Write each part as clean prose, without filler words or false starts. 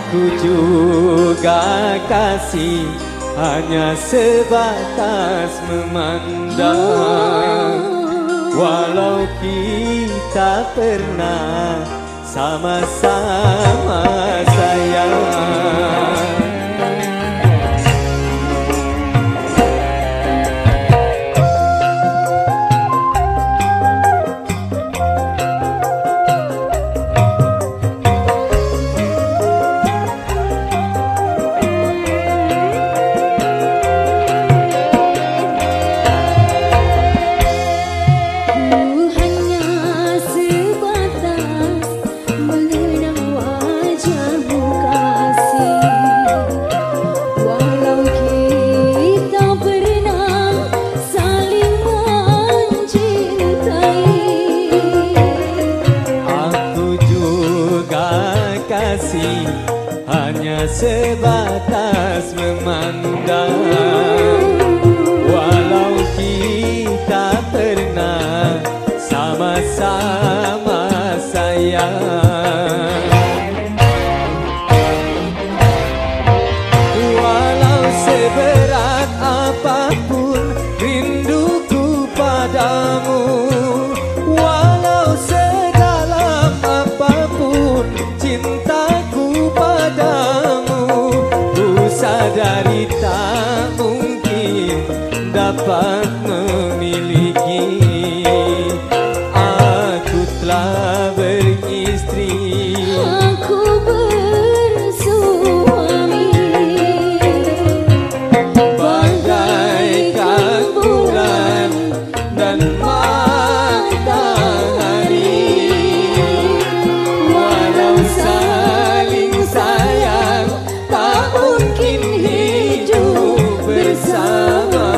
Aku juga kasih hanya sebatas memandang, walau kita pernah sama-sama sayang. Hanya sebatas memandang, walau kita pernah sama-sama sayang. Walau seberat apapun rinduku padamu, walau sedalam apapun cintaku padamu, ku sadari tak mungkin dapat memiliki. Aku telah beristri, aku bersuami, bagaikan bulan dan matahari. Walau saling sayang, tak mungkin hidup bersama.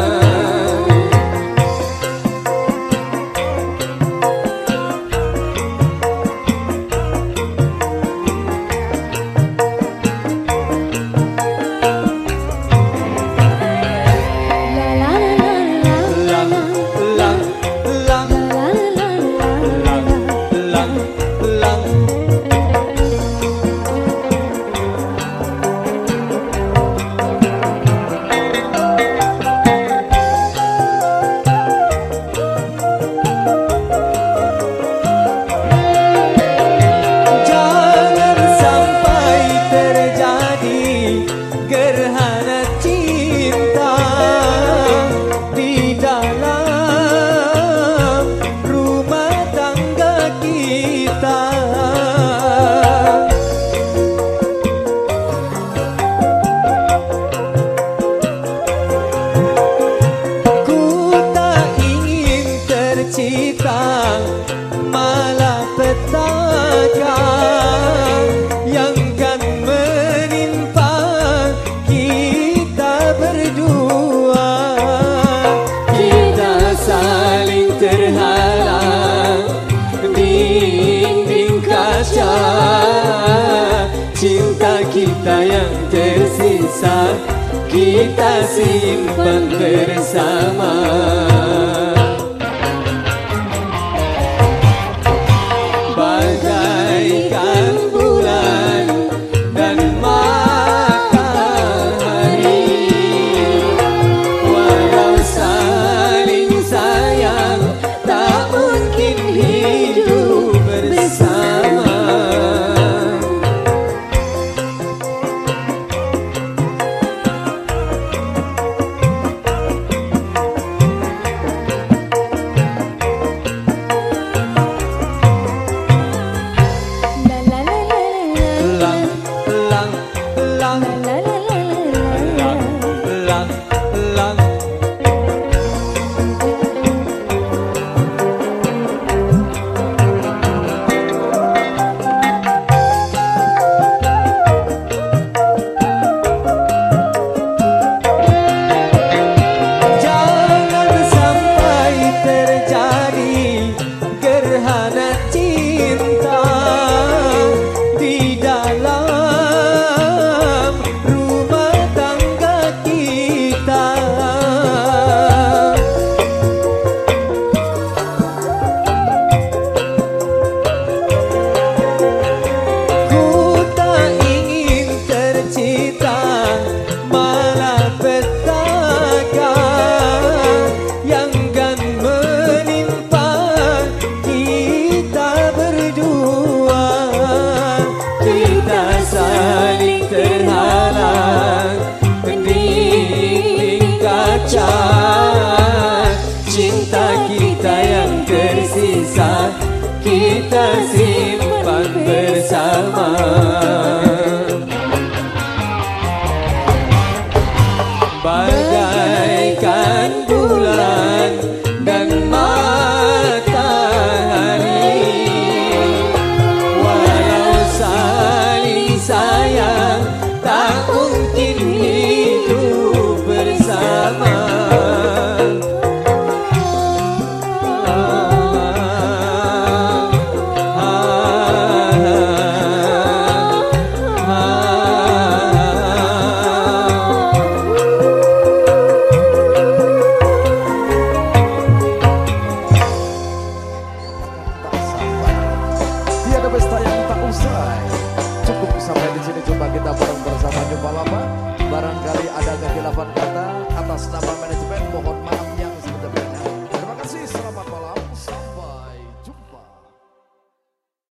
Gerhana cinta di dalam rumah tangga kita. Ku tak ingin tercipta malapetaka yang kan menimpa kita berdua. Kita saling terhalang dinding kaca, cinta kita yang tersisa kita simpan bersama. Bagaikan bulan dan matahari, walau saling sayang tak mungkin hidup bersama. kita simpan bersama. Bagaikan bulan dan matahari, walau saling sayang tak mungkin hidup bersama. Tiada pesta yang tak usai. Cukup sampai di sini, coba kita bareng bersama jumpa lama. Barangkali ada kekhilafan kata atas nama